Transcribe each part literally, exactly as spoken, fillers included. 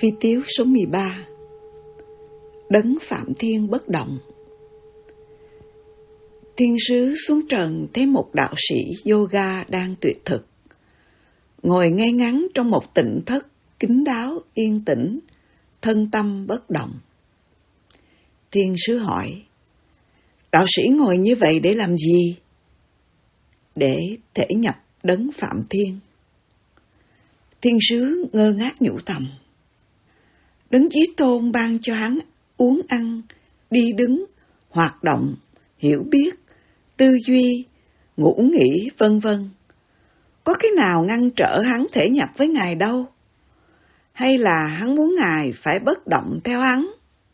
Vi tiếu số mười ba. Đấng Phạm Thiên bất động. Thiên sứ xuống trần thấy một đạo sĩ yoga đang tuyệt thực, ngồi ngay ngắn trong một tịnh thất kín đáo yên tĩnh, thân tâm bất động. Thiên sứ hỏi: đạo sĩ ngồi như vậy để làm gì? Để thể nhập đấng Phạm Thiên. Thiên sứ ngơ ngác nhủ thầm: Đấng Chí Tôn ban cho hắn uống ăn, đi đứng, hoạt động, hiểu biết, tư duy, ngủ nghỉ, vân vân. Có cái nào ngăn trở hắn thể nhập với Ngài đâu? Hay là hắn muốn Ngài phải bất động theo hắn?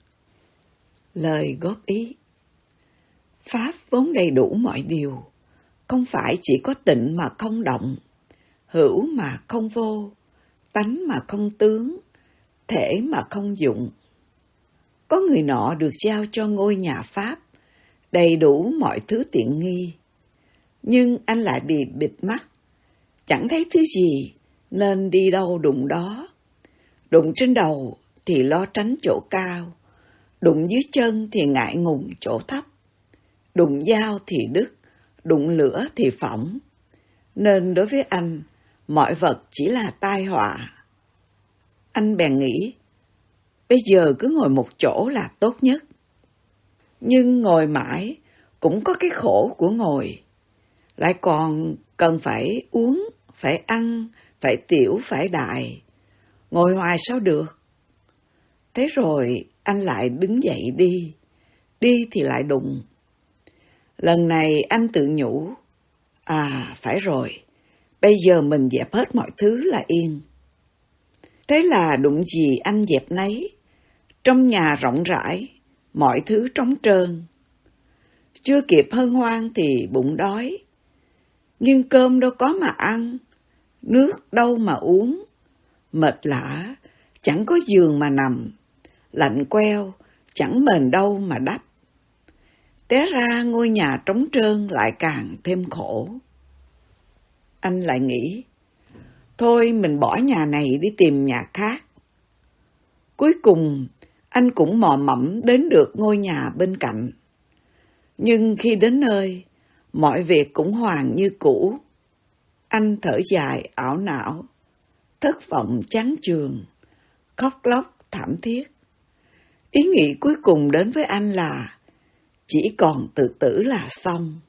Lời góp ý: Pháp vốn đầy đủ mọi điều, không phải chỉ có tịnh mà không động, hữu mà không vô, tánh mà không tướng, thể mà không dụng. Có người nọ được giao cho ngôi nhà Pháp, đầy đủ mọi thứ tiện nghi, nhưng anh lại bị bịt mắt, chẳng thấy thứ gì nên đi đâu đụng đó. Đụng trên đầu thì lo tránh chỗ cao, đụng dưới chân thì ngại ngùng chỗ thấp, đụng dao thì đứt, đụng lửa thì phỏng. Nên đối với anh, mọi vật chỉ là tai họa. Anh bèn nghĩ, bây giờ cứ ngồi một chỗ là tốt nhất. Nhưng ngồi mãi cũng có cái khổ của ngồi, lại còn cần phải uống, phải ăn, phải tiểu, phải đại. Ngồi hoài sao được? Thế rồi anh lại đứng dậy đi, đi thì lại đụng. Lần này anh tự nhủ, à phải rồi, bây giờ mình dẹp hết mọi thứ là yên. Thế là đụng gì anh dẹp nấy, trong nhà rộng rãi, mọi thứ trống trơn. Chưa kịp hân hoan thì bụng đói, nhưng cơm đâu có mà ăn, nước đâu mà uống. Mệt lả, chẳng có giường mà nằm, lạnh queo, chẳng mền đâu mà đắp. Té ra ngôi nhà trống trơn lại càng thêm khổ. Anh lại nghĩ, thôi mình bỏ nhà này đi tìm nhà khác. Cuối cùng, anh cũng mò mẫm đến được ngôi nhà bên cạnh. Nhưng khi đến nơi, mọi việc cũng hoàn như cũ. Anh thở dài ảo não, thất vọng chán chường, khóc lóc thảm thiết. Ý nghĩ cuối cùng đến với anh là chỉ còn tự tử là xong.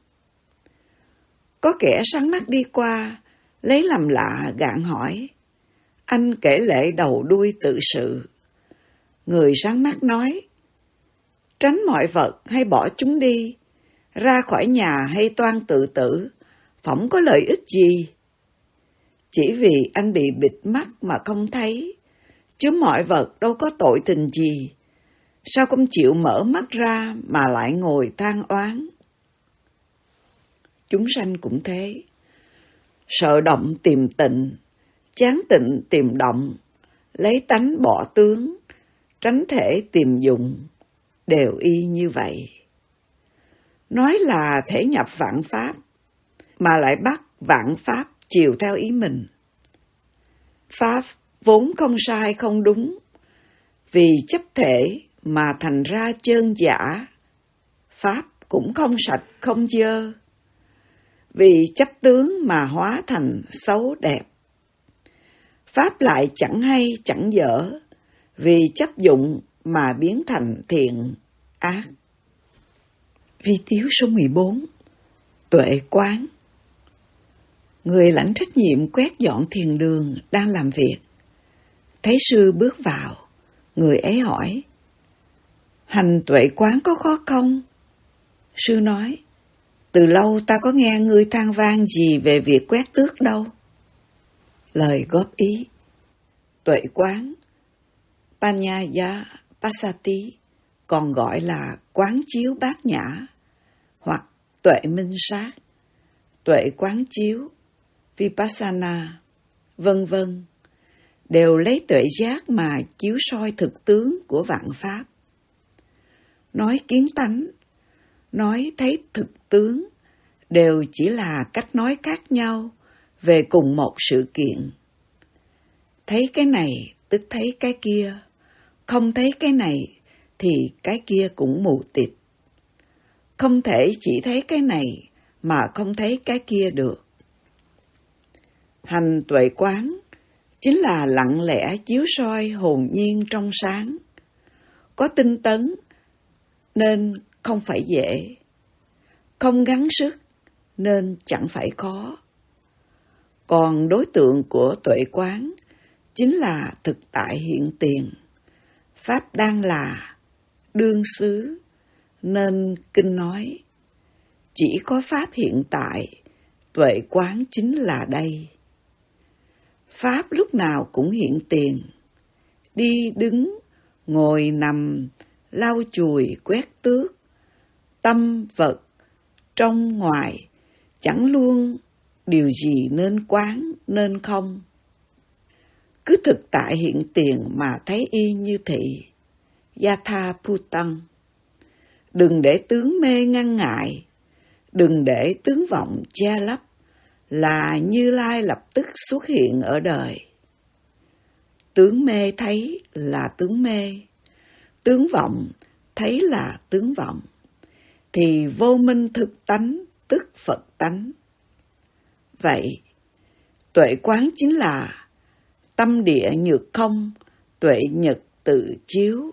Có kẻ sáng mắt đi qua, lấy làm lạ gạn hỏi. Anh kể lệ đầu đuôi tự sự. Người sáng mắt nói, tránh mọi vật hay bỏ chúng đi, ra khỏi nhà hay toan tự tử, phỏng có lợi ích gì? Chỉ vì anh bị bịt mắt mà không thấy, chứ mọi vật đâu có tội tình gì. Sao không chịu mở mắt ra mà lại ngồi than oán? Chúng sanh cũng thế. Sợ động tìm tịnh, chán tịnh tìm động, lấy tánh bỏ tướng, tránh thể tìm dụng, đều y như vậy. Nói là thể nhập vạn pháp, mà lại bắt vạn pháp chiều theo ý mình. Pháp vốn không sai không đúng, vì chấp thể mà thành ra chơn giả. Pháp cũng không sạch không dơ, vì chấp tướng mà hóa thành xấu đẹp. Pháp lại chẳng hay chẳng dở, vì chấp dụng mà biến thành thiện ác. Vi tiếu số mười bốn. Tuệ quán. Người lãnh trách nhiệm quét dọn thiền đường đang làm việc. Thấy sư bước vào, người ấy hỏi, hành tuệ quán có khó không? Sư nói, từ lâu ta có nghe ngươi than van gì về việc quét tước đâu. Lời góp ý: tuệ quán, Panyaya Pasati, còn gọi là quán chiếu bát nhã, hoặc tuệ minh sát, tuệ quán chiếu, Vipassana, vân vân, đều lấy tuệ giác mà chiếu soi thực tướng của vạn pháp. Nói kiến tánh, nói thấy thực tướng, đều chỉ là cách nói khác nhau về cùng một sự kiện. Thấy cái này tức thấy cái kia, không thấy cái này thì cái kia cũng mù tịt. Không thể chỉ thấy cái này mà không thấy cái kia được. Hành tuệ quán chính là lặng lẽ chiếu soi hồn nhiên trong sáng, có tinh tấn nên không phải dễ, không gắng sức nên chẳng phải khó. Còn đối tượng của tuệ quán chính là thực tại hiện tiền, pháp đang là, đương xứ, nên kinh nói, chỉ có pháp hiện tại, tuệ quán chính là đây. Pháp lúc nào cũng hiện tiền, đi đứng, ngồi nằm, lau chùi, quét tước, tâm vật, trong ngoài, chẳng luôn điều gì nên quán, nên không. Cứ thực tại hiện tiền mà thấy y như thị, yatha bhutang. Đừng để tướng mê ngăn ngại, đừng để tướng vọng che lấp, là Như Lai lập tức xuất hiện ở đời. Tướng mê thấy là tướng mê, tướng vọng thấy là tướng vọng, thì vô minh thực tánh tức Phật tánh. Vậy, tuệ quán chính là tâm địa nhược không, tuệ nhật tự chiếu.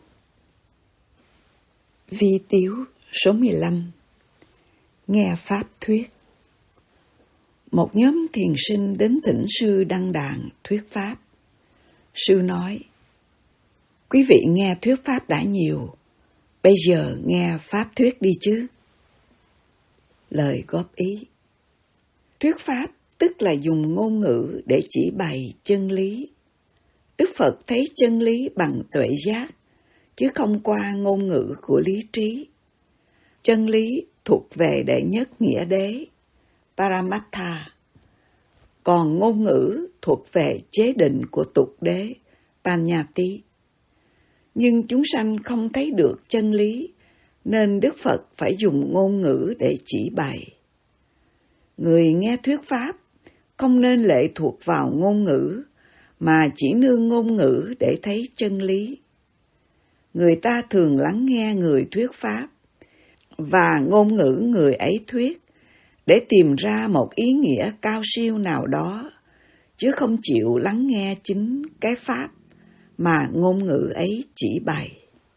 Vi tiếu số mười lăm. Nghe Pháp thuyết. Một nhóm thiền sinh đến thỉnh sư đăng đàn thuyết Pháp. Sư nói, quý vị nghe thuyết Pháp đã nhiều, bây giờ nghe Pháp thuyết đi chứ. Lời góp ý. Thuyết Pháp tức là dùng ngôn ngữ để chỉ bày chân lý. Đức Phật thấy chân lý bằng tuệ giác, chứ không qua ngôn ngữ của lý trí. Chân lý thuộc về đệ nhất nghĩa đế, Paramatha. Còn ngôn ngữ thuộc về chế định của tục đế, Panyati. Nhưng chúng sanh không thấy được chân lý, nên Đức Phật phải dùng ngôn ngữ để chỉ bày. Người nghe thuyết Pháp không nên lệ thuộc vào ngôn ngữ, mà chỉ nương ngôn ngữ để thấy chân lý. Người ta thường lắng nghe người thuyết Pháp, và ngôn ngữ người ấy thuyết, để tìm ra một ý nghĩa cao siêu nào đó, chứ không chịu lắng nghe chính cái Pháp mà ngôn ngữ ấy chỉ bày.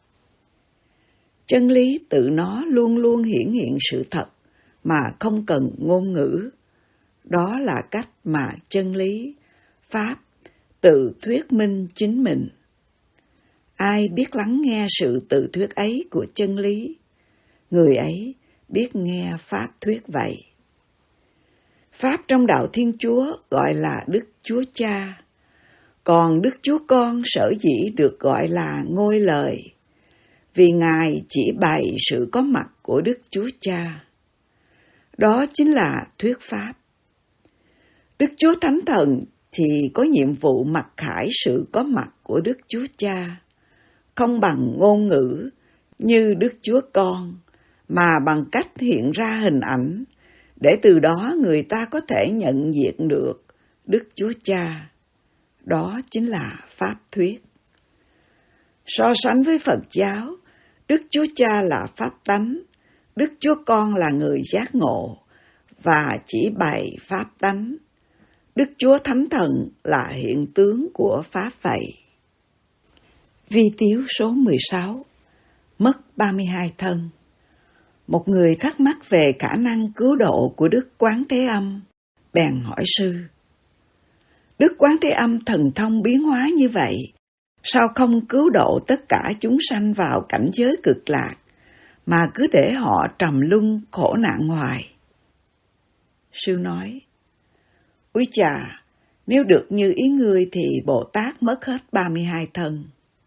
Chân lý tự nó luôn luôn hiển hiện sự thật, mà không cần ngôn ngữ. Đó là cách mà chân lý, Pháp, tự thuyết minh chính mình. Ai biết lắng nghe sự tự thuyết ấy của chân lý, người ấy biết nghe Pháp thuyết vậy. Pháp trong đạo Thiên Chúa gọi là Đức Chúa Cha, còn Đức Chúa Con sở dĩ được gọi là Ngôi Lời, vì Ngài chỉ bày sự có mặt của Đức Chúa Cha. Đó chính là thuyết Pháp. Đức Chúa Thánh Thần thì có nhiệm vụ mặc khải sự có mặt của Đức Chúa Cha, không bằng ngôn ngữ như Đức Chúa Con, mà bằng cách hiện ra hình ảnh, để từ đó người ta có thể nhận diện được Đức Chúa Cha. Đó chính là Pháp thuyết. So sánh với Phật giáo, Đức Chúa Cha là Pháp tánh, Đức Chúa Con là người giác ngộ, và chỉ bày Pháp tánh. Đức Chúa Thánh Thần là hiện tướng của Pháp vậy. Vi tiếu số mười sáu. Mất ba mươi hai thân. Một người thắc mắc về khả năng cứu độ của Đức Quán Thế Âm, bèn hỏi sư. Đức Quán Thế Âm thần thông biến hóa như vậy, sao không cứu độ tất cả chúng sanh vào cảnh giới cực lạc, mà cứ để họ trầm luân khổ nạn hoài? Sư nói, úi chà, nếu được như ý ngươi thì Bồ Tát mất hết ba mươi hai thân.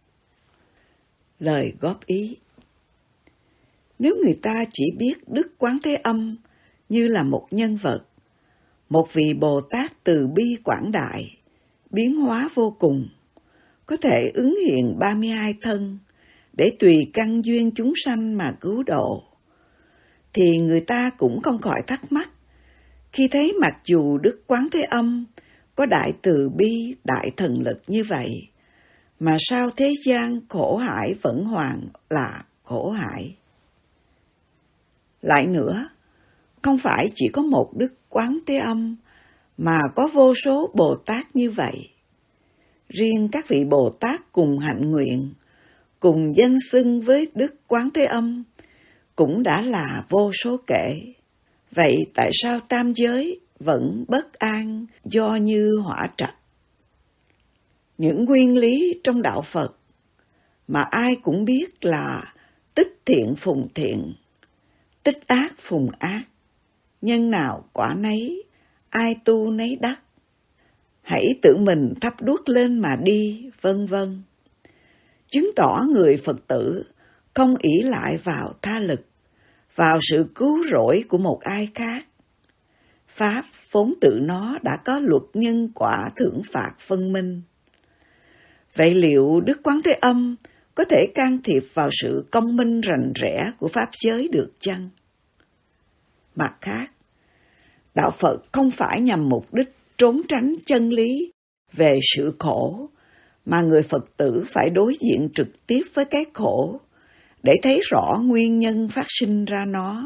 Lời góp ý. Nếu người ta chỉ biết Đức Quán Thế Âm như là một nhân vật, một vị Bồ Tát từ bi quảng đại, biến hóa vô cùng, có thể ứng hiện ba mươi hai thân, để tùy căn duyên chúng sanh mà cứu độ, thì người ta cũng không khỏi thắc mắc, khi thấy mặc dù Đức Quán Thế Âm có đại từ bi, đại thần lực như vậy, mà sao thế gian khổ hải vẫn hoàn là khổ hải. Lại nữa, không phải chỉ có một Đức Quán Thế Âm mà có vô số Bồ Tát như vậy. Riêng các vị Bồ Tát cùng hạnh nguyện, cùng danh xưng với Đức Quán Thế Âm cũng đã là vô số kể. Vậy tại sao tam giới vẫn bất an do như hỏa trạch? Những nguyên lý trong đạo Phật mà ai cũng biết là tích thiện phùng thiện, tích ác phùng ác, nhân nào quả nấy, ai tu nấy đắc. Hãy tự mình thắp đuốc lên mà đi, vân vân. Chứng tỏ người Phật tử không ỷ lại vào tha lực, vào sự cứu rỗi của một ai khác. Pháp vốn tự nó đã có luật nhân quả thưởng phạt phân minh. Vậy liệu Đức Quán Thế Âm có thể can thiệp vào sự công minh rành rẽ của Pháp giới được chăng? Mặt khác, đạo Phật không phải nhằm mục đích trốn tránh chân lý về sự khổ, mà người Phật tử phải đối diện trực tiếp với cái khổ để thấy rõ nguyên nhân phát sinh ra nó.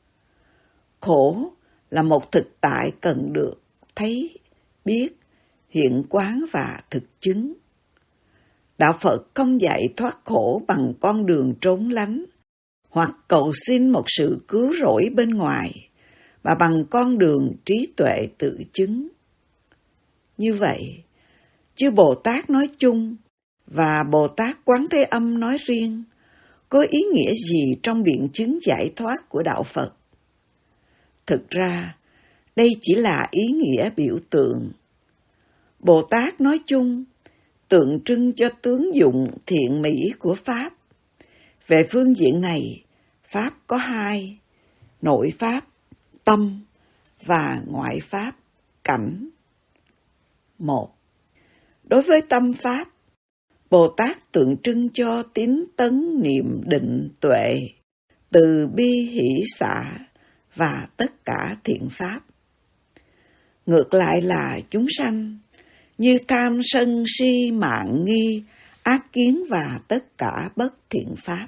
Khổ là một thực tại cần được thấy, biết, hiện quán và thực chứng. Đạo Phật không dạy thoát khổ bằng con đường trốn lánh, hoặc cầu xin một sự cứu rỗi bên ngoài, mà bằng con đường trí tuệ tự chứng. Như vậy, chư Bồ Tát nói chung và Bồ Tát Quán Thế Âm nói riêng có ý nghĩa gì trong biện chứng giải thoát của đạo Phật? Thực ra, đây chỉ là ý nghĩa biểu tượng. Bồ Tát nói chung tượng trưng cho tướng dụng thiện mỹ của Pháp. Về phương diện này, Pháp có hai: nội Pháp, tâm, và ngoại Pháp, cảnh. Một. Đối với tâm Pháp, Bồ Tát tượng trưng cho tín tấn niệm định tuệ, từ bi hỷ xả và tất cả thiện Pháp. Ngược lại là chúng sanh, như tham sân si mạng nghi, ác kiến và tất cả bất thiện Pháp.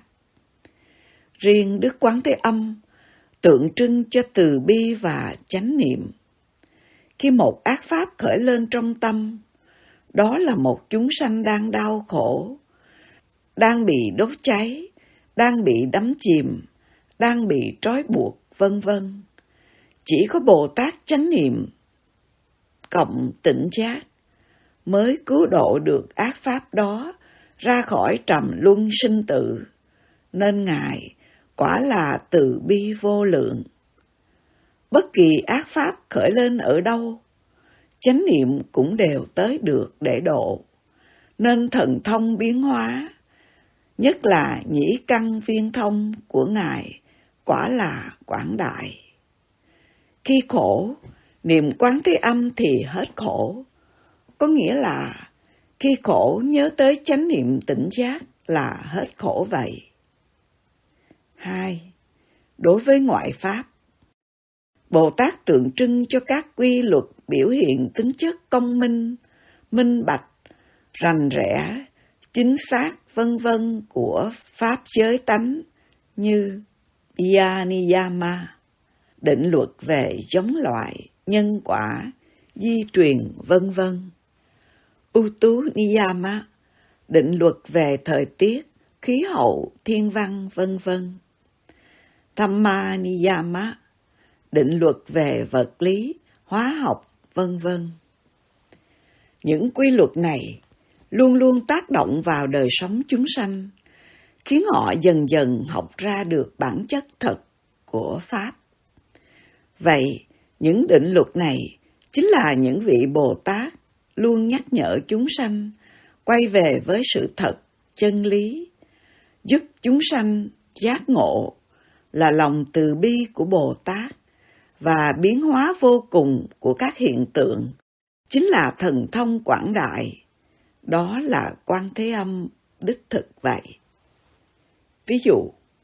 Riêng Đức Quán Thế Âm tượng trưng cho từ bi và chánh niệm. Khi một ác pháp khởi lên trong tâm, đó là một chúng sanh đang đau khổ, đang bị đốt cháy, đang bị đắm chìm, đang bị trói buộc, vân vân. Chỉ có Bồ Tát chánh niệm cộng tỉnh giác mới cứu độ được ác pháp đó ra khỏi trầm luân sinh tử, nên Ngài quả là từ bi vô lượng. Bất kỳ ác pháp khởi lên ở đâu, chánh niệm cũng đều tới được để độ, nên thần thông biến hóa, nhất là nhĩ căn viên thông của Ngài, quả là quảng đại. Khi khổ, niệm Quán Thế Âm thì hết khổ, có nghĩa là khi khổ nhớ tới chánh niệm tỉnh giác là hết khổ vậy. Hai. Đối với ngoại Pháp, Bồ Tát tượng trưng cho các quy luật biểu hiện tính chất công minh, minh bạch, rành rẽ, chính xác vân vân của Pháp giới tánh như Yaniyama, định luật về giống loại, nhân quả, di truyền vân vân. Utu Niyama, định luật về thời tiết, khí hậu, thiên văn vân vân. Dhamma Niyama, định luật về vật lý, hóa học vân vân. Những quy luật này luôn luôn tác động vào đời sống chúng sanh, khiến họ dần dần học ra được bản chất thật của Pháp. Vậy, những định luật này chính là những vị Bồ Tát luôn nhắc nhở chúng sanh quay về với sự thật, chân lý, giúp chúng sanh giác ngộ là lòng từ bi của Bồ Tát, và biến hóa vô cùng của các hiện tượng chính là thần thông quảng đại. Đó là Quán Thế Âm đích thực vậy. Ví dụ,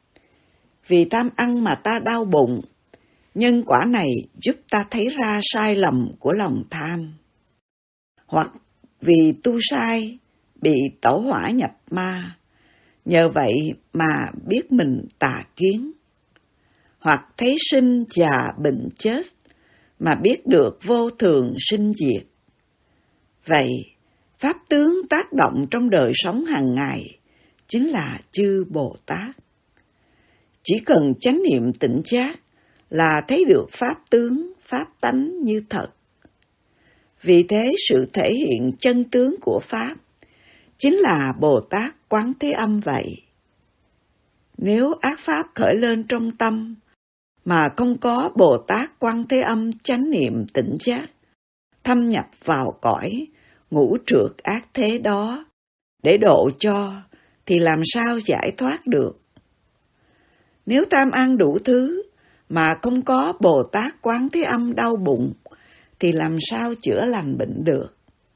vì tham ăn mà ta đau bụng, nhân quả này giúp ta thấy ra sai lầm của lòng tham. Hoặc vì tu sai bị tẩu hỏa nhập ma, nhờ vậy mà biết mình tà kiến. Hoặc thấy sinh già bệnh chết, mà biết được vô thường sinh diệt. Vậy, pháp tướng tác động trong đời sống hàng ngày chính là chư Bồ Tát. Chỉ cần chánh niệm tỉnh giác là thấy được pháp tướng, pháp tánh như thật. Vì thế sự thể hiện chân tướng của pháp chính là Bồ Tát Quán Thế Âm vậy. Nếu ác pháp khởi lên trong tâm mà không có Bồ Tát Quán Thế Âm chánh niệm tỉnh giác, thâm nhập vào cõi ngũ trược ác thế đó để độ cho, thì làm sao giải thoát được? Nếu tham ăn đủ thứ mà không có Bồ Tát Quán Thế Âm đau bụng, thì làm sao chữa lành bệnh được?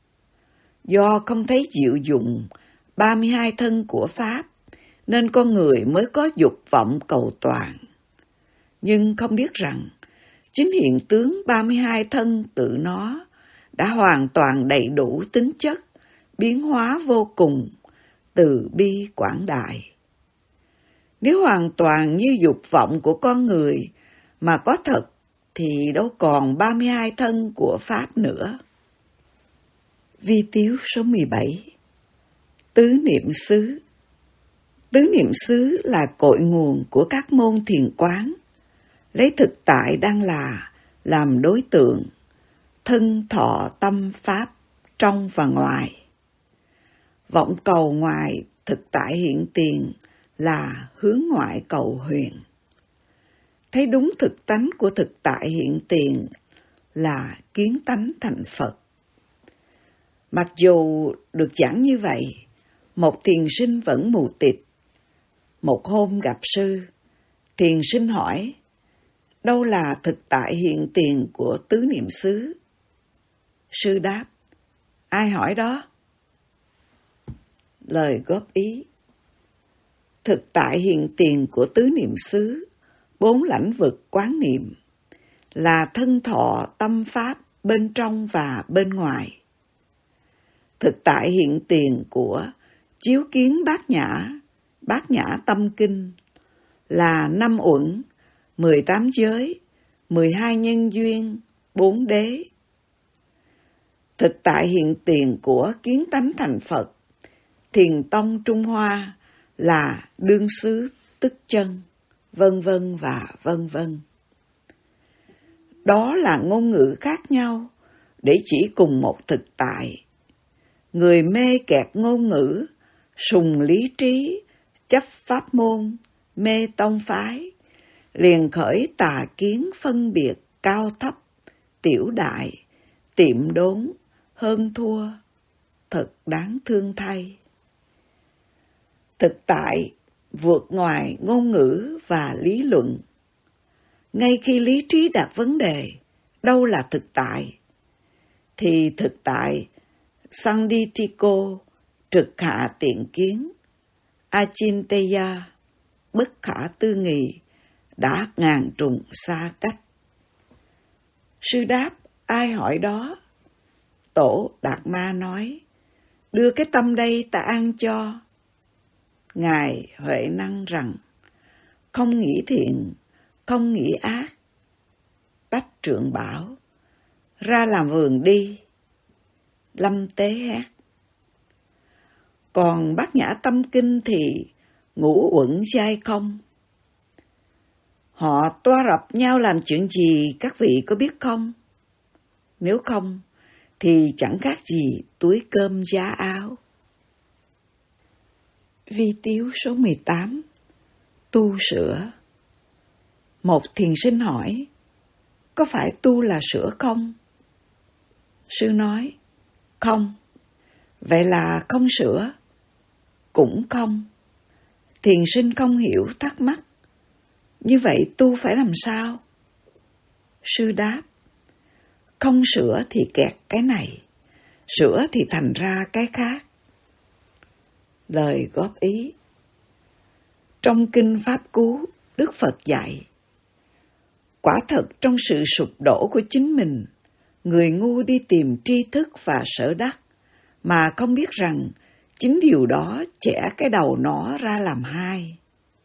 Do không thấy diệu dụng ba mươi hai thân của Pháp, nên con người mới có dục vọng cầu toàn. Nhưng không biết rằng, chính hiện tướng ba mươi hai thân tự nó đã hoàn toàn đầy đủ tính chất, biến hóa vô cùng, từ bi quảng đại. Nếu hoàn toàn như dục vọng của con người mà có thật, thì đâu còn ba mươi hai thân của Pháp nữa. Vi tiếu số mười bảy. Tứ niệm xứ. Tứ niệm xứ là cội nguồn của các môn thiền quán, lấy thực tại đang là làm đối tượng, thân thọ tâm Pháp trong và ngoài. Vọng cầu ngoài thực tại hiện tiền là hướng ngoại cầu huyền. Thấy đúng thực tánh của thực tại hiện tiền là kiến tánh thành Phật. Mặc dù được giảng như vậy, một thiền sinh vẫn mù tịt. Một hôm gặp sư, thiền sinh hỏi, đâu là thực tại hiện tiền của tứ niệm xứ? Sư đáp, ai hỏi đó? Lời góp ý, thực tại hiện tiền của tứ niệm xứ, bốn lãnh vực quán niệm, là thân thọ tâm Pháp bên trong và bên ngoài. Thực tại hiện tiền của chiếu kiến bát nhã, bát nhã tâm kinh, là năm uẩn, mười tám giới, mười hai nhân duyên, bốn đế. Thực tại hiện tiền của kiến tánh thành Phật, thiền tông Trung Hoa, là đương xứ tức chân, vân vân và vân vân. Đó là ngôn ngữ khác nhau để chỉ cùng một thực tại. Người mê kẹt ngôn ngữ, sùng lý trí, chấp pháp môn, mê tông phái, liền khởi tà kiến phân biệt cao thấp, tiểu đại, tiệm đốn, hơn thua, thật đáng thương thay. Thực tại vượt ngoài ngôn ngữ và lý luận. Ngay khi lý trí đặt vấn đề, đâu là thực tại, thì thực tại Sanditiko, trực hạ tiện kiến, Achintaya, bất khả tư nghị, đã ngàn trùng xa cách. Sư đáp, ai hỏi đó? Tổ Đạt Ma nói, đưa cái tâm đây ta ăn cho. Ngài Huệ Năng rằng, không nghĩ thiện, không nghĩ ác. Bách Trượng bảo, ra làm vườn đi. Lâm Tế hét. Còn Bát Nhã Tâm Kinh thì ngũ uẩn giai không? Họ toa rập nhau làm chuyện gì các vị có biết không? Nếu không, thì chẳng khác gì túi cơm giá áo. Vi tiếu số mười tám. Tu sửa. Một thiền sinh hỏi, có phải tu là sửa không? Sư nói, không. Vậy là không sửa? Cũng không. Thiền sinh không hiểu thắc mắc, như vậy tu phải làm sao? Sư đáp, không sửa thì kẹt cái này, sửa thì thành ra cái khác. Lời góp ý. Trong Kinh Pháp Cú, Đức Phật dạy, quả thật trong sự sụp đổ của chính mình, người ngu đi tìm tri thức và sở đắc, mà không biết rằng chính điều đó chẻ cái đầu nó ra làm hai.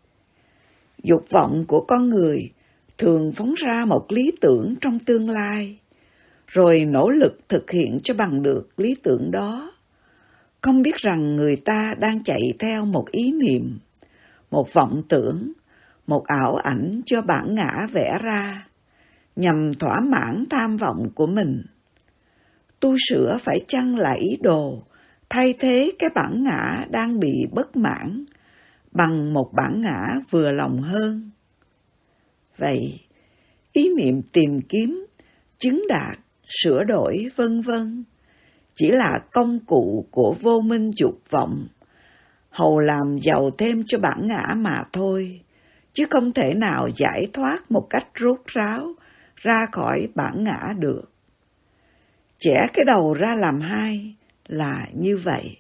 Dục vọng của con người thường phóng ra một lý tưởng trong tương lai, rồi nỗ lực thực hiện cho bằng được lý tưởng đó, không biết rằng người ta đang chạy theo một ý niệm, một vọng tưởng, một ảo ảnh do bản ngã vẽ ra, nhằm thỏa mãn tham vọng của mình. Tu sửa phải chăng là ý đồ thay thế cái bản ngã đang bị bất mãn bằng một bản ngã vừa lòng hơn? Vậy, ý niệm tìm kiếm, chứng đạt, sửa đổi vân vân chỉ là công cụ của vô minh dục vọng, hầu làm giàu thêm cho bản ngã mà thôi, chứ không thể nào giải thoát một cách rốt ráo ra khỏi bản ngã được. Chẻ cái đầu ra làm hai là như vậy.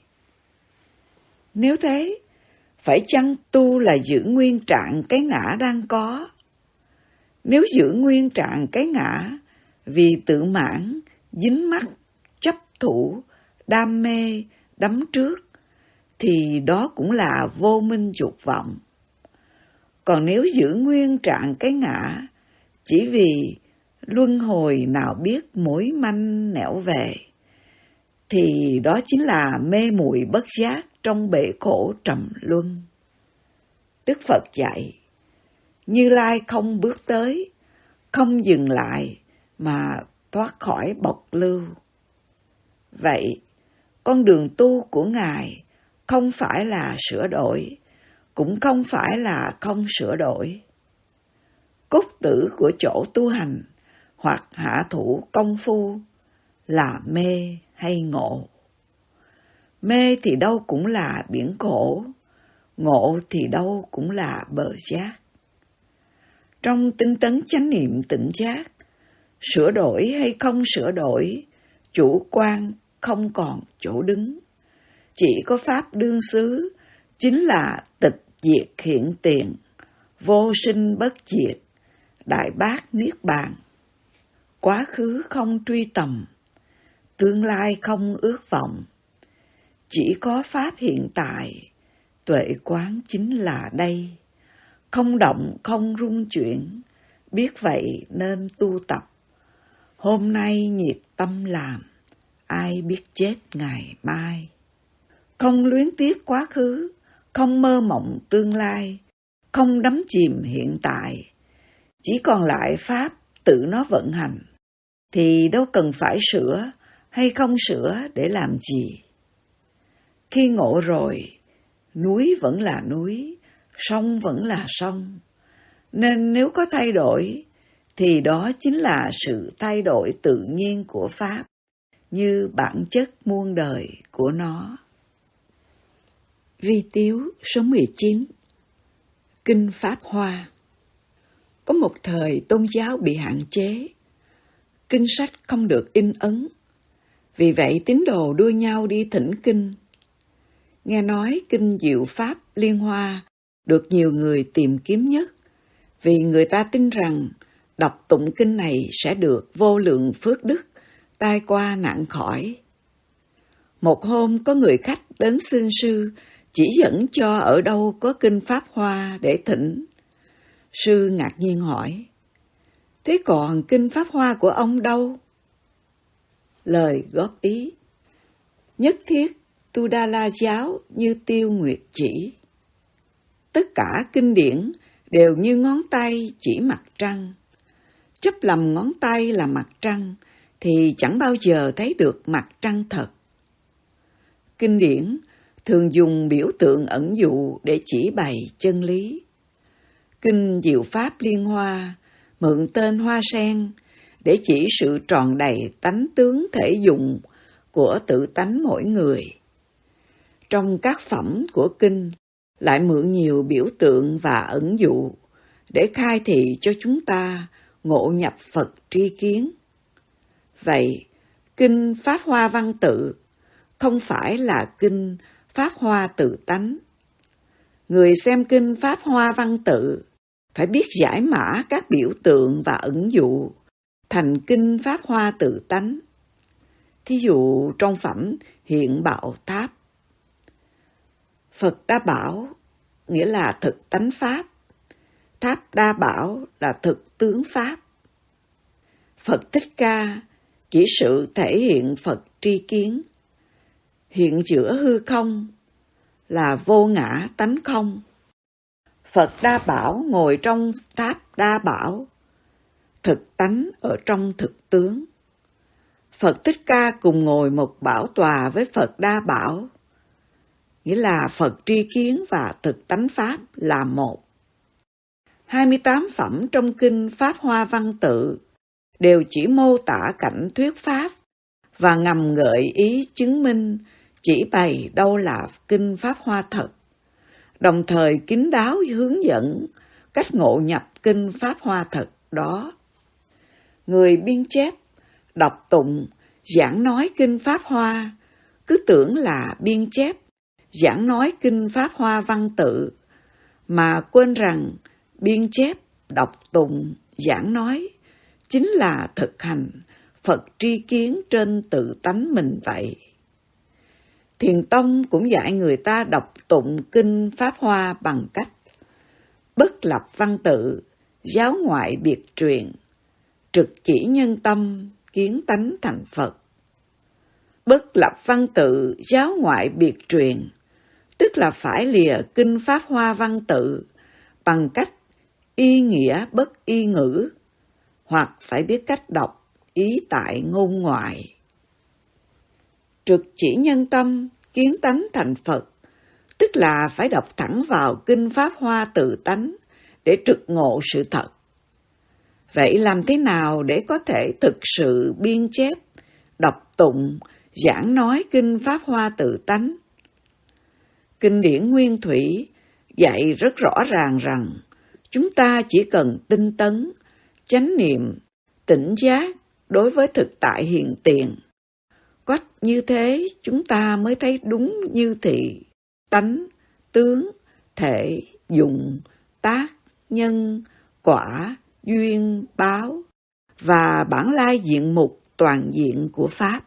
Nếu thế, phải chăng tu là giữ nguyên trạng cái ngã đang có? Nếu giữ nguyên trạng cái ngã vì tự mãn, dính mắc, chấp thủ, đam mê, đắm trước, thì đó cũng là vô minh dục vọng. Còn nếu giữ nguyên trạng cái ngã chỉ vì luân hồi nào biết mối manh nẻo về, thì đó chính là mê muội bất giác trong bể khổ trầm luân. Đức Phật dạy, Như Lai không bước tới, không dừng lại mà thoát khỏi bộc lưu. Vậy, con đường tu của Ngài không phải là sửa đổi, cũng không phải là không sửa đổi. Cốt tử của chỗ tu hành hoặc hạ thủ công phu là mê hay ngộ. Mê thì đâu cũng là biển khổ, ngộ thì đâu cũng là bờ giác. Trong tinh tấn chánh niệm tỉnh giác, sửa đổi hay không sửa đổi, chủ quan không còn chỗ đứng. Chỉ có pháp đương xứ, chính là tịch diệt hiện tiền, vô sinh bất diệt, đại bát niết bàn. Quá khứ không truy tầm, tương lai không ước vọng. Chỉ có pháp hiện tại, tuệ quán chính là đây. Không động không rung chuyển, biết vậy nên tu tập. Hôm nay nhiệt tâm làm, ai biết chết ngày mai. Không luyến tiếc quá khứ, không mơ mộng tương lai, không đắm chìm hiện tại. Chỉ còn lại pháp tự nó vận hành, thì đâu cần phải sửa hay không sửa để làm gì. Khi ngộ rồi, núi vẫn là núi, sông vẫn là sông. Nên nếu có thay đổi, thì đó chính là sự thay đổi tự nhiên của pháp, như bản chất muôn đời của nó. Vi tiếu số mười chín. Kinh Pháp Hoa. Có một thời tôn giáo bị hạn chế, kinh sách không được in ấn, vì vậy tín đồ đua nhau đi thỉnh kinh. Nghe nói kinh Diệu Pháp Liên Hoa được nhiều người tìm kiếm nhất, vì người ta tin rằng đọc tụng kinh này sẽ được vô lượng phước đức, tai qua nạn khỏi. Một hôm có người khách đến xin sư chỉ dẫn cho ở đâu có kinh Pháp Hoa để thỉnh. Sư ngạc nhiên hỏi, thế còn kinh Pháp Hoa của ông đâu? Lời góp ý, nhất thiết Tu Đa La giáo như tiêu nguyệt chỉ. Tất cả kinh điển đều như ngón tay chỉ mặt trăng. Chấp lầm ngón tay là mặt trăng thì chẳng bao giờ thấy được mặt trăng thật. Kinh điển thường dùng biểu tượng ẩn dụ để chỉ bày chân lý. Kinh Diệu Pháp Liên Hoa mượn tên hoa sen để chỉ sự tròn đầy tánh tướng thể dụng của tự tánh mỗi người. Trong các phẩm của kinh lại mượn nhiều biểu tượng và ẩn dụ để khai thị cho chúng ta ngộ nhập Phật tri kiến. Vậy, kinh Pháp Hoa Văn Tự không phải là kinh Pháp Hoa Tự Tánh. Người xem kinh Pháp Hoa Văn Tự phải biết giải mã các biểu tượng và ẩn dụ thành kinh Pháp Hoa Tự Tánh. Thí dụ trong phẩm Hiện Bảo Tháp, Phật Đa Bảo nghĩa là thực tánh Pháp, Tháp Đa Bảo là thực tướng Pháp. Phật Thích Ca chỉ sự thể hiện Phật tri kiến, hiện giữa hư không là vô ngã tánh không. Phật Đa Bảo ngồi trong Tháp Đa Bảo, thực tánh ở trong thực tướng. Phật Thích Ca cùng ngồi một bảo tòa với Phật Đa Bảo, nghĩa là Phật tri kiến và thực tánh Pháp là một. hai mươi tám phẩm trong kinh Pháp Hoa Văn Tự đều chỉ mô tả cảnh thuyết Pháp và ngầm gợi ý chứng minh chỉ bày đâu là kinh Pháp Hoa thật, đồng thời kín đáo hướng dẫn cách ngộ nhập kinh Pháp Hoa thật đó. Người biên chép, đọc tụng, giảng nói kinh Pháp Hoa cứ tưởng là biên chép, giảng nói kinh Pháp Hoa Văn Tự, mà quên rằng biên chép, đọc tụng, giảng nói chính là thực hành Phật tri kiến trên tự tánh mình vậy. Thiền Tông cũng dạy người ta đọc tụng kinh Pháp Hoa bằng cách bất lập văn tự, giáo ngoại biệt truyền, trực chỉ nhân tâm, kiến tánh thành Phật. Bất lập văn tự, giáo ngoại biệt truyền, tức là phải lìa kinh Pháp Hoa Văn Tự bằng cách y nghĩa bất y ngữ, hoặc phải biết cách đọc ý tại ngôn ngoại. Trực chỉ nhân tâm, kiến tánh thành Phật, tức là phải đọc thẳng vào kinh Pháp Hoa tự tánh để trực ngộ sự thật. Vậy làm thế nào để có thể thực sự biên chép, đọc tụng, giảng nói kinh Pháp Hoa tự tánh? Kinh điển Nguyên Thủy dạy rất rõ ràng rằng chúng ta chỉ cần tinh tấn, chánh niệm, tỉnh giác đối với thực tại hiện tiền. Có như thế chúng ta mới thấy đúng như thị, tánh, tướng, thể, dụng, tác, nhân, quả, duyên, báo và bản lai diện mục toàn diện của Pháp.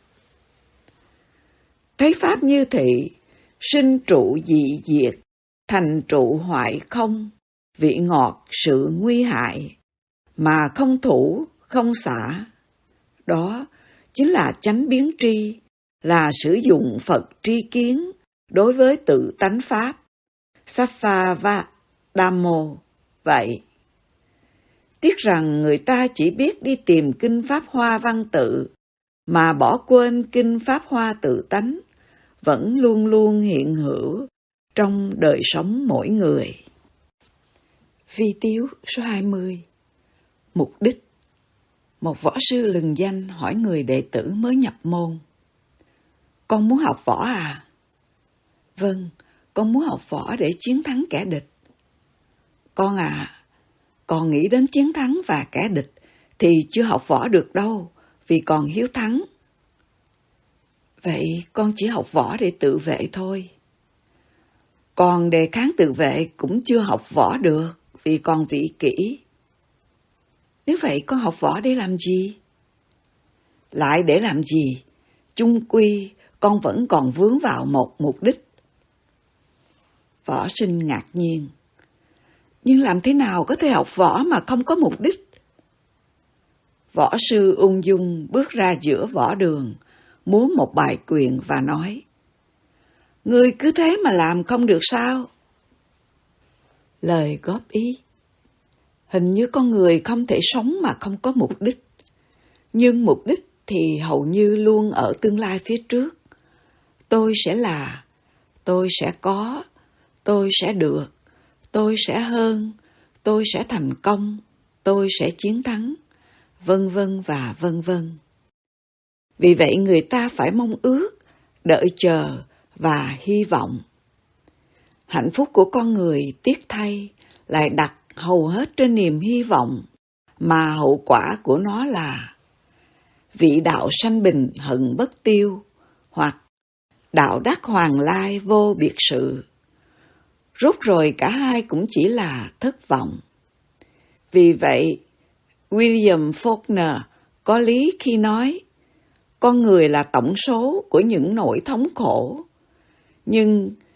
Thấy Pháp như thị, sinh trụ dị diệt, thành trụ hoại không, vị ngọt sự nguy hại, mà không thủ, không xả. Đó chính là chánh biến tri, là sử dụng Phật tri kiến đối với tự tánh Pháp, Sappha Dhammo vậy. Tiếc rằng người ta chỉ biết đi tìm kinh Pháp Hoa Văn Tự, mà bỏ quên kinh Pháp Hoa tự tánh, vẫn luôn luôn hiện hữu trong đời sống mỗi người. Vi tiếu số hai mươi. Mục đích. Một võ sư lừng danh hỏi người đệ tử mới nhập môn: Con muốn học võ à? Vâng, con muốn học võ để chiến thắng kẻ địch. Con à, còn nghĩ đến chiến thắng và kẻ địch thì chưa học võ được đâu, vì còn hiếu thắng. Vậy con chỉ học võ để tự vệ thôi. Còn đề kháng tự vệ cũng chưa học võ được, vì còn vị kỷ. Nếu vậy con học võ để làm gì? Lại để làm gì? Chung quy con vẫn còn vướng vào một mục đích. Võ sinh ngạc nhiên: Nhưng làm thế nào có thể học võ mà không có mục đích? Võ sư ung dung bước ra giữa võ đường, múa một bài quyền và nói: Ngươi cứ thế mà làm không được sao? Lời góp ý: Hình như con người không thể sống mà không có mục đích. Nhưng mục đích thì hầu như luôn ở tương lai phía trước. Tôi sẽ là, tôi sẽ có, tôi sẽ được, tôi sẽ hơn, tôi sẽ thành công, tôi sẽ chiến thắng, vân vân và vân vân. Vì vậy người ta phải mong ước, đợi chờ và hy vọng. Hạnh phúc của con người tiếc thay lại đặt hầu hết trên niềm hy vọng, mà hậu quả của nó là vị đạo sanh bình hận bất tiêu, hoặc đạo đắc hoàng lai vô biệt sự. Rốt rồi cả hai cũng chỉ là thất vọng. Vì vậy, William Faulkner có lý khi nói, con người là tổng số của những nỗi thống khổ, nhưng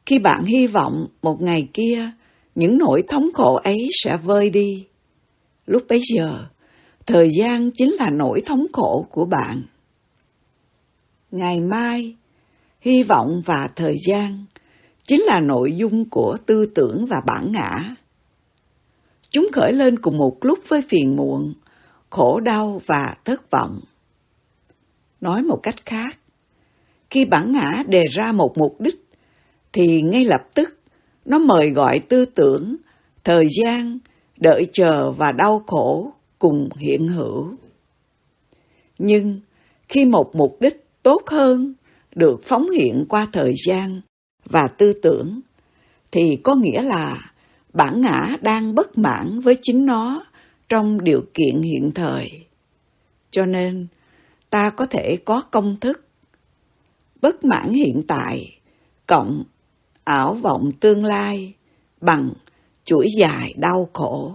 Khi bạn hy vọng một ngày kia, những nỗi thống khổ ấy sẽ vơi đi, lúc bấy giờ, thời gian chính là nỗi thống khổ của bạn. Ngày mai, hy vọng và thời gian chính là nội dung của tư tưởng và bản ngã. Chúng khởi lên cùng một lúc với phiền muộn, khổ đau và thất vọng. Nói một cách khác, khi bản ngã đề ra một mục đích, thì ngay lập tức nó mời gọi tư tưởng, thời gian, đợi chờ và đau khổ cùng hiện hữu. Nhưng khi một mục đích tốt hơn được phóng hiện qua thời gian và tư tưởng, thì có nghĩa là bản ngã đang bất mãn với chính nó trong điều kiện hiện thời. Cho nên, ta có thể có công thức bất mãn hiện tại cộng ảo vọng tương lai bằng chuỗi dài đau khổ.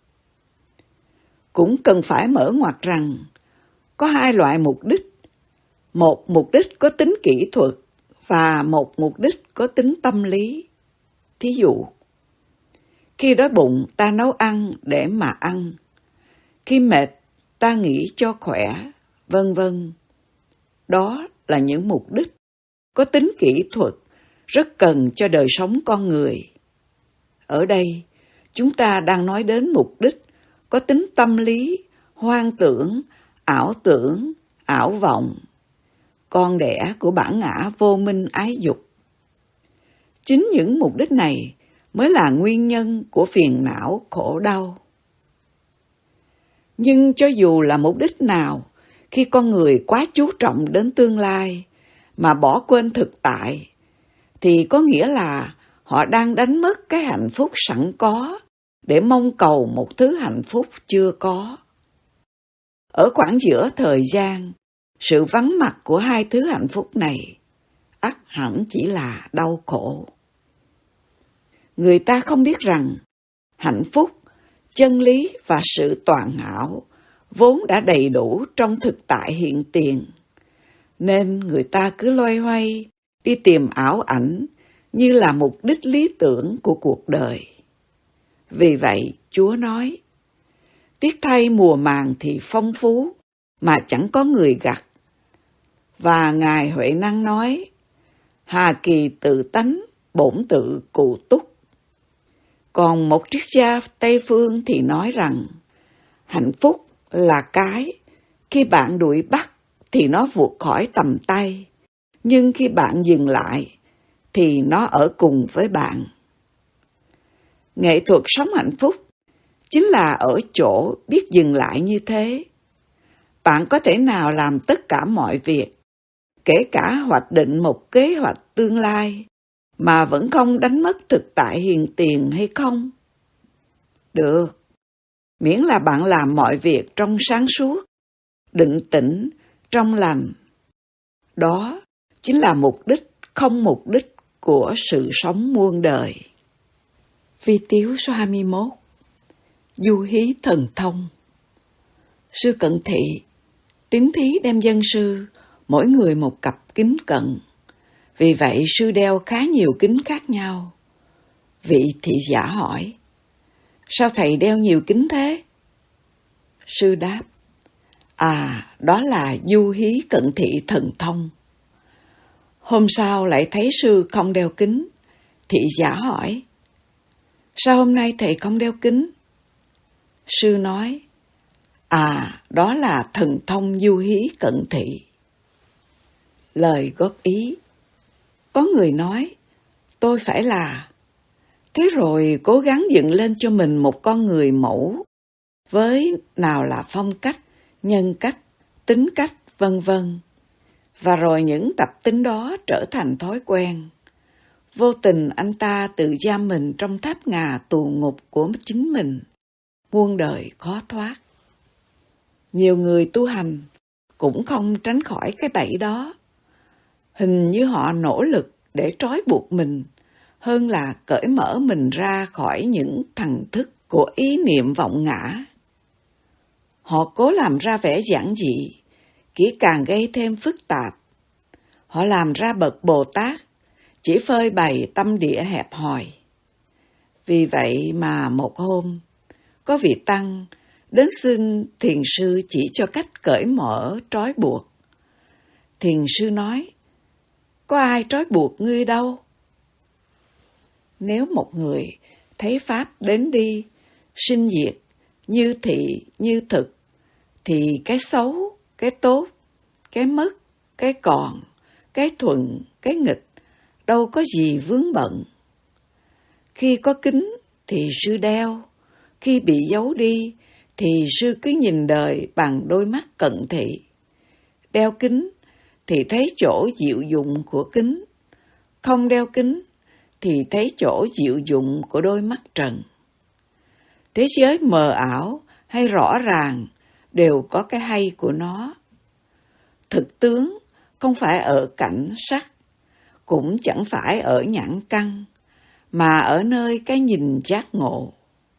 Cũng cần phải mở ngoặt rằng có hai loại mục đích, một mục đích có tính kỹ thuật và một mục đích có tính tâm lý. Thí dụ, khi đói bụng ta nấu ăn để mà ăn, khi mệt ta nghỉ cho khỏe, vân vân. Đó là những mục đích có tính kỹ thuật rất cần cho đời sống con người. Ở đây, chúng ta đang nói đến mục đích có tính tâm lý, hoang tưởng, ảo tưởng, ảo vọng, con đẻ của bản ngã vô minh ái dục. Chính những mục đích này mới là nguyên nhân của phiền não khổ đau. Nhưng cho dù là mục đích nào, khi con người quá chú trọng đến tương lai mà bỏ quên thực tại, thì có nghĩa là họ đang đánh mất cái hạnh phúc sẵn có để mong cầu một thứ hạnh phúc chưa có. Ở khoảng giữa thời gian, sự vắng mặt của hai thứ hạnh phúc này ắt hẳn chỉ là đau khổ. Người ta không biết rằng hạnh phúc, chân lý và sự toàn hảo vốn đã đầy đủ trong thực tại hiện tiền, nên người ta cứ loay hoay đi tìm ảo ảnh như là mục đích lý tưởng của cuộc đời. Vì vậy, Chúa nói, tiếc thay mùa màng thì phong phú, mà chẳng có người gặt. Và Ngài Huệ Năng nói, hà kỳ tự tánh, bổn tự cụ túc. Còn một triết gia Tây Phương thì nói rằng, hạnh phúc là cái, khi bạn đuổi bắt thì nó vụt khỏi tầm tay, nhưng khi bạn dừng lại thì nó ở cùng với bạn. Nghệ thuật sống hạnh phúc chính là ở chỗ biết dừng lại như thế. Bạn có thể nào làm tất cả mọi việc, kể cả hoạch định một kế hoạch tương lai, mà vẫn không đánh mất thực tại hiện tiền hay không? Được, miễn là bạn làm mọi việc trong sáng suốt, định tĩnh, trong lành. Đó chính là mục đích không mục đích của sự sống muôn đời. Vi tiếu số hai mươi mốt. Du hí thần thông. Sư Cận Thị, tín thí đem dân sư, mỗi người một cặp kính cận. Vì vậy sư đeo khá nhiều kính khác nhau. Vị thị giả hỏi, sao thầy đeo nhiều kính thế? Sư đáp, à, đó là du hí cận thị thần thông. Hôm sau lại thấy sư không đeo kính. Thị giả hỏi, sao hôm nay thầy không đeo kính? Sư nói, à, đó là thần thông du hí cận thị. Lời góp ý. Có người nói, tôi phải là, thế rồi cố gắng dựng lên cho mình một con người mẫu, với nào là phong cách, nhân cách, tính cách, vân vân. Và rồi những tập tính đó trở thành thói quen. Vô tình anh ta tự giam mình trong tháp ngà tù ngục của chính mình, muôn đời khó thoát. Nhiều người tu hành cũng không tránh khỏi cái bẫy đó. Hình như họ nỗ lực để trói buộc mình, hơn là cởi mở mình ra khỏi những thằng thức của ý niệm vọng ngã. Họ cố làm ra vẻ giản dị, chỉ càng gây thêm phức tạp. Họ làm ra bậc Bồ Tát, chỉ phơi bày tâm địa hẹp hòi. Vì vậy mà một hôm, có vị tăng đến xin thiền sư chỉ cho cách cởi mở trói buộc. Thiền sư nói, có ai trói buộc ngươi đâu? Nếu một người thấy Pháp đến đi, sinh diệt, như thị, như thực, thì cái xấu, cái tốt, cái mất, cái còn, cái thuận, cái nghịch, đâu có gì vướng bận. Khi có kính thì sư đeo, khi bị giấu đi thì sư cứ nhìn đời bằng đôi mắt cận thị. Đeo kính thì thấy chỗ diệu dụng của kính, không đeo kính thì thấy chỗ diệu dụng của đôi mắt trần. Thế giới mờ ảo hay rõ ràng đều có cái hay của nó. Thực tướng không phải ở cảnh sắc, cũng chẳng phải ở nhãn căn, mà ở nơi cái nhìn giác ngộ.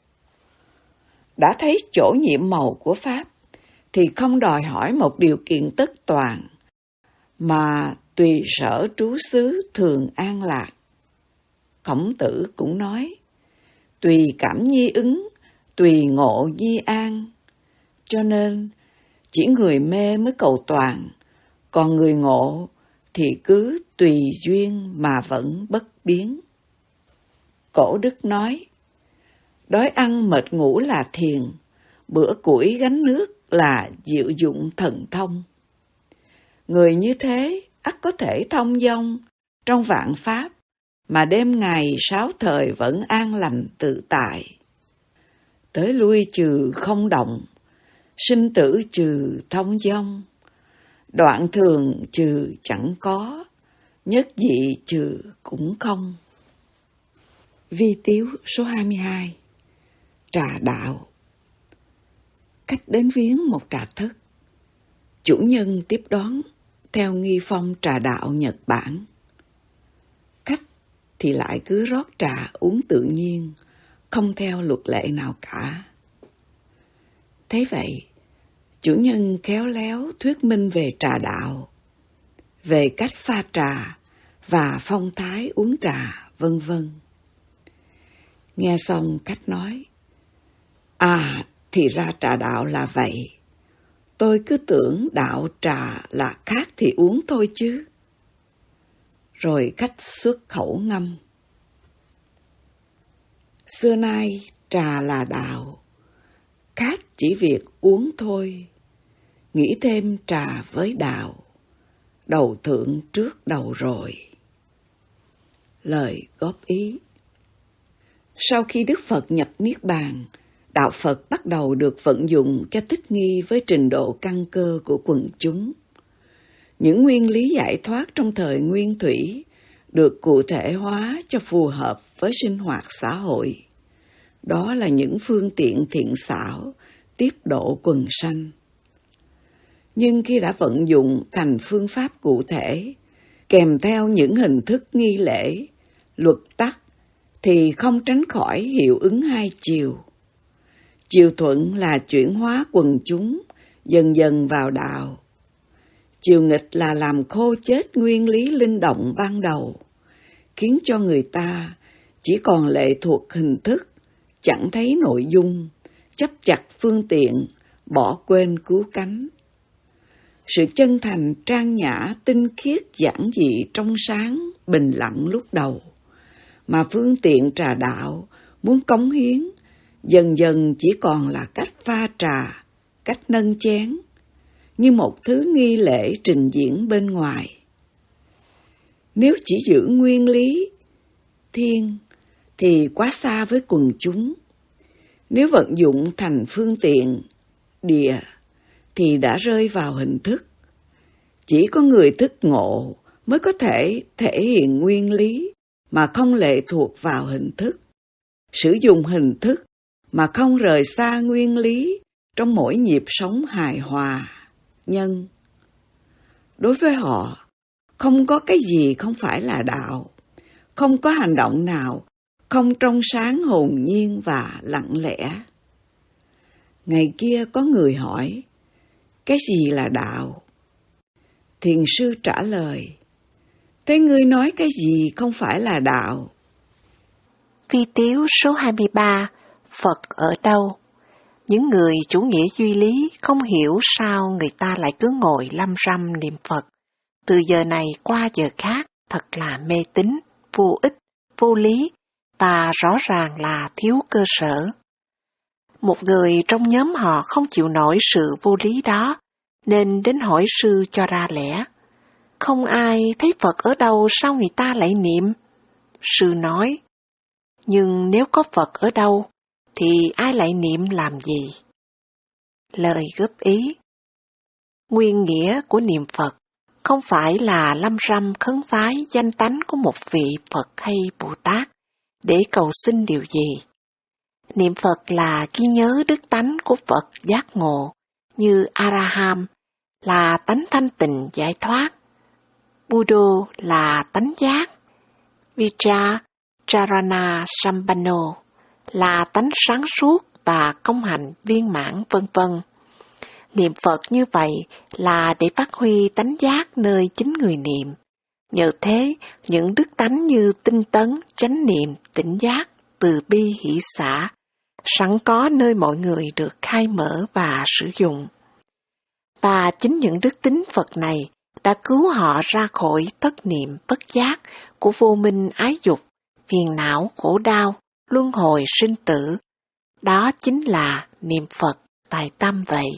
Đã thấy chỗ nhiệm màu của Pháp, thì không đòi hỏi một điều kiện tất toàn, mà tùy sở trú xứ thường an lạc. Khổng Tử cũng nói, tùy cảm nhi ứng, tùy ngộ nhi an. Cho nên, chỉ người mê mới cầu toàn, còn người ngộ thì cứ tùy duyên mà vẫn bất biến. Cổ Đức nói, đói ăn mệt ngủ là thiền, bữa củi gánh nước là diệu dụng thần thông. Người như thế ắt có thể thông dong trong vạn pháp, mà đêm ngày sáu thời vẫn an lành tự tại. Tới lui trừ không động, sinh tử trừ thông dong, đoạn thường trừ chẳng có, nhất dị trừ cũng không. Vi tiếu số hai mươi hai. Trà đạo. Khách đến viếng một trà thất. Chủ nhân tiếp đón theo nghi phong trà đạo Nhật Bản. Khách thì lại cứ rót trà uống tự nhiên, không theo luật lệ nào cả. Thế vậy, chủ nhân khéo léo thuyết minh về trà đạo, về cách pha trà và phong thái uống trà, vân vân. Nghe xong khách nói, à, thì ra trà đạo là vậy. Tôi cứ tưởng đạo trà là khác thì uống thôi chứ. Rồi khách xuất khẩu ngâm. Xưa nay trà là đạo, khác chỉ việc uống thôi. Nghĩ thêm trà với đạo, đầu thượng trước đầu rồi. Lời góp ý. Sau khi Đức Phật nhập Niết Bàn, đạo Phật bắt đầu được vận dụng cho thích nghi với trình độ căn cơ của quần chúng. Những nguyên lý giải thoát trong thời nguyên thủy được cụ thể hóa cho phù hợp với sinh hoạt xã hội. Đó là những phương tiện thiện xảo, tiếp độ quần sanh. Nhưng khi đã vận dụng thành phương pháp cụ thể, kèm theo những hình thức nghi lễ, luật tắc, thì không tránh khỏi hiệu ứng hai chiều. Chiều thuận là chuyển hóa quần chúng dần dần vào đạo. Chiều nghịch là làm khô chết nguyên lý linh động ban đầu, khiến cho người ta chỉ còn lệ thuộc hình thức, chẳng thấy nội dung, chấp chặt phương tiện, bỏ quên cứu cánh. Sự chân thành trang nhã, tinh khiết, giản dị, trong sáng, bình lặng lúc đầu, mà phương tiện trà đạo muốn cống hiến, dần dần chỉ còn là cách pha trà, cách nâng chén, như một thứ nghi lễ trình diễn bên ngoài. Nếu chỉ giữ nguyên lý thiên thì quá xa với quần chúng. Nếu vận dụng thành phương tiện địa thì đã rơi vào hình thức. Chỉ có người thức ngộ mới có thể thể hiện nguyên lý mà không lệ thuộc vào hình thức, sử dụng hình thức mà không rời xa nguyên lý trong mỗi nhịp sống hài hòa, nhân. Đối với họ, không có cái gì không phải là đạo, không có hành động nào không trong sáng hồn nhiên và lặng lẽ. Ngày kia có người hỏi, cái gì là đạo? Thiền sư trả lời, Thế ngươi nói cái gì không phải là đạo? Vi tiếu số hai mươi ba, Phật ở đâu? Những người chủ nghĩa duy lý không hiểu sao người ta lại cứ ngồi lăm răm niệm Phật. Từ giờ này qua giờ khác, thật là mê tín, vô ích, vô lý và rõ ràng là thiếu cơ sở. Một người trong nhóm họ không chịu nổi sự vô lý đó, nên đến hỏi sư cho ra lẽ. Không ai thấy Phật ở đâu sao người ta lại niệm? Sư nói, nhưng nếu có Phật ở đâu, thì ai lại niệm làm gì? Lời góp ý. Nguyên nghĩa của niệm Phật không phải là lâm râm khấn vái danh tánh của một vị Phật hay Bồ Tát để cầu xin điều gì. Niệm Phật là ghi nhớ đức tánh của Phật giác ngộ như A-ra-ham là tánh thanh tịnh giải thoát, Buddha là tánh giác, Vijaya Charana Sambano là tánh sáng suốt và công hạnh viên mãn vân vân. Niệm Phật như vậy là để phát huy tánh giác nơi chính người niệm. Nhờ thế, những đức tánh như tinh tấn, chánh niệm, tỉnh giác, từ bi hỷ xả, sẵn có nơi mọi người được khai mở và sử dụng. Và chính những đức tính Phật này đã cứu họ ra khỏi thất niệm bất giác của vô minh ái dục, phiền não, khổ đau, luân hồi sinh tử. Đó chính là niệm Phật tại tâm vậy.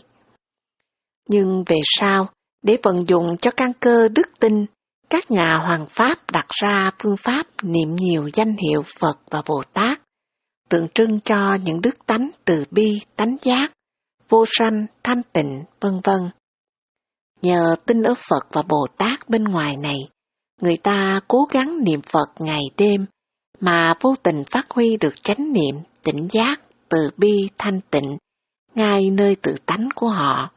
Nhưng về sau, để vận dụng cho căn cơ đức tin, các nhà hoàng pháp đặt ra phương pháp niệm nhiều danh hiệu Phật và Bồ Tát, tượng trưng cho những đức tánh từ bi, tánh giác, vô sanh, thanh tịnh, vân vân. Nhờ tin ở Phật và Bồ Tát bên ngoài này, người ta cố gắng niệm Phật ngày đêm, mà vô tình phát huy được chánh niệm, tỉnh giác, từ bi, thanh tịnh, ngay nơi tự tánh của họ.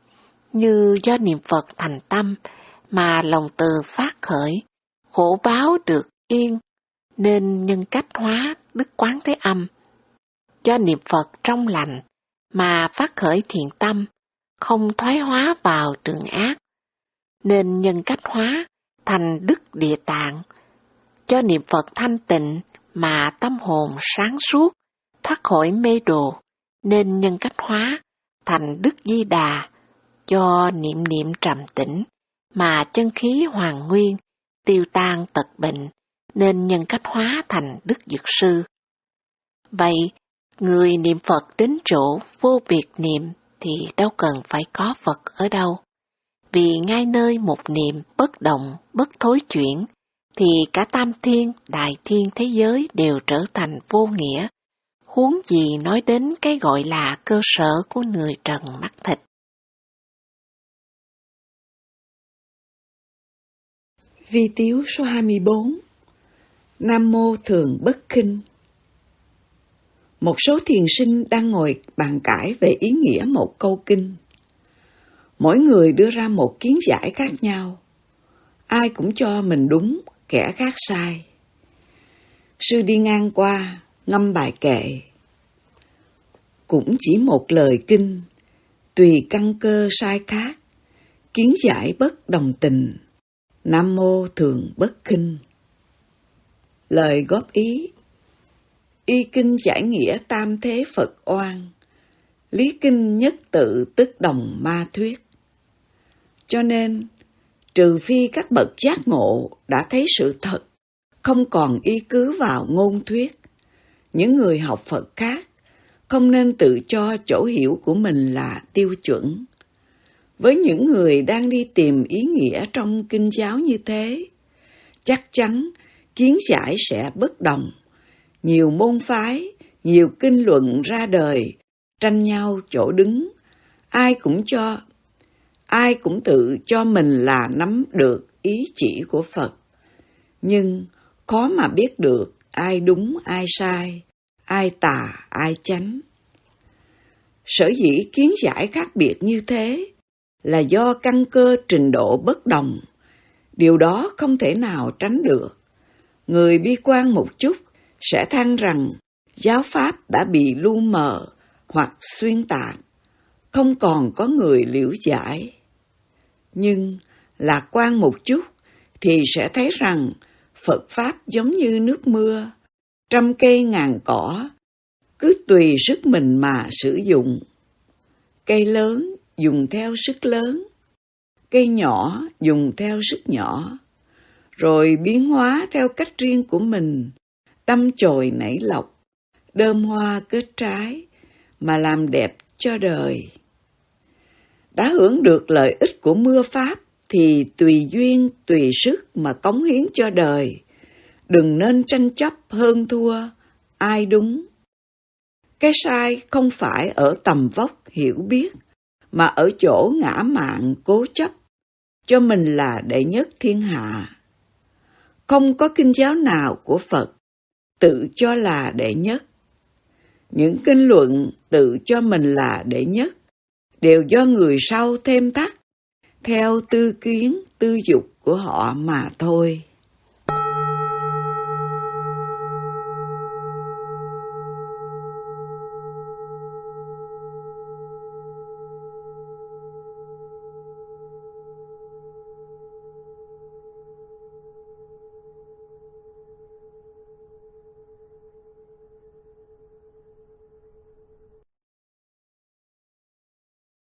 Như do niệm Phật thành tâm, mà lòng từ phát khởi, khổ báo được yên, nên nhân cách hóa đức quán thế âm. Do niệm Phật trong lành, mà phát khởi thiện tâm, không thoái hóa vào đường ác, nên nhân cách hóa thành đức địa tạng. Do niệm Phật thanh tịnh, mà tâm hồn sáng suốt, thoát khỏi mê đồ, nên nhân cách hóa thành đức Di Đà. Do niệm niệm trầm tĩnh, mà chân khí hoàn nguyên, tiêu tan tật bệnh, nên nhân cách hóa thành đức Dược Sư. Vậy, người niệm Phật đến chỗ vô biệt niệm thì đâu cần phải có Phật ở đâu. Vì ngay nơi một niệm bất động, bất thối chuyển, thì cả tam thiên, đại thiên thế giới đều trở thành vô nghĩa, huống gì nói đến cái gọi là cơ sở của người trần mắt thịt. Vi tiếu số hai mươi bốn. Nam mô thường bất khinh. Một số thiền sinh đang ngồi bàn cãi về ý nghĩa một câu kinh. Mỗi người đưa ra một kiến giải khác nhau. Ai cũng cho mình đúng, kẻ khác sai. Sư đi ngang qua, ngâm bài kệ. Cũng chỉ một lời kinh, tùy căn cơ sai khác, kiến giải bất đồng tình. Nam mô thường bất khinh. Lời góp ý. Y kinh giải nghĩa tam thế Phật oan, lý kinh nhất tự tức đồng ma thuyết. Cho nên, trừ phi các bậc giác ngộ đã thấy sự thật, không còn y cứ vào ngôn thuyết, những người học Phật khác không nên tự cho chỗ hiểu của mình là tiêu chuẩn. Với những người đang đi tìm ý nghĩa trong kinh giáo như thế, chắc chắn kiến giải sẽ bất đồng. Nhiều môn phái, nhiều kinh luận ra đời, tranh nhau chỗ đứng, ai cũng cho, ai cũng tự cho mình là nắm được ý chỉ của Phật. Nhưng khó mà biết được ai đúng ai sai, ai tà ai chánh. Sở dĩ kiến giải khác biệt như thế là do căn cơ trình độ bất đồng. Điều đó không thể nào tránh được. Người bi quan một chút sẽ than rằng giáo pháp đã bị lu mờ hoặc xuyên tạc, không còn có người liễu giải. Nhưng lạc quan một chút thì sẽ thấy rằng Phật Pháp giống như nước mưa, trăm cây ngàn cỏ, cứ tùy sức mình mà sử dụng. Cây lớn dùng theo sức lớn, cây nhỏ dùng theo sức nhỏ, rồi biến hóa theo cách riêng của mình, đâm chồi nảy lộc, đơm hoa kết trái, mà làm đẹp cho đời. Đã hưởng được lợi ích của mưa Pháp thì tùy duyên, tùy sức mà cống hiến cho đời. Đừng nên tranh chấp hơn thua, ai đúng. Cái sai không phải ở tầm vóc hiểu biết, mà ở chỗ ngã mạn cố chấp, cho mình là đệ nhất thiên hạ. Không có kinh giáo nào của Phật tự cho là đệ nhất. Những kinh luận tự cho mình là đệ nhất đều do người sau thêm thắt, theo tư kiến, tư dục của họ mà thôi.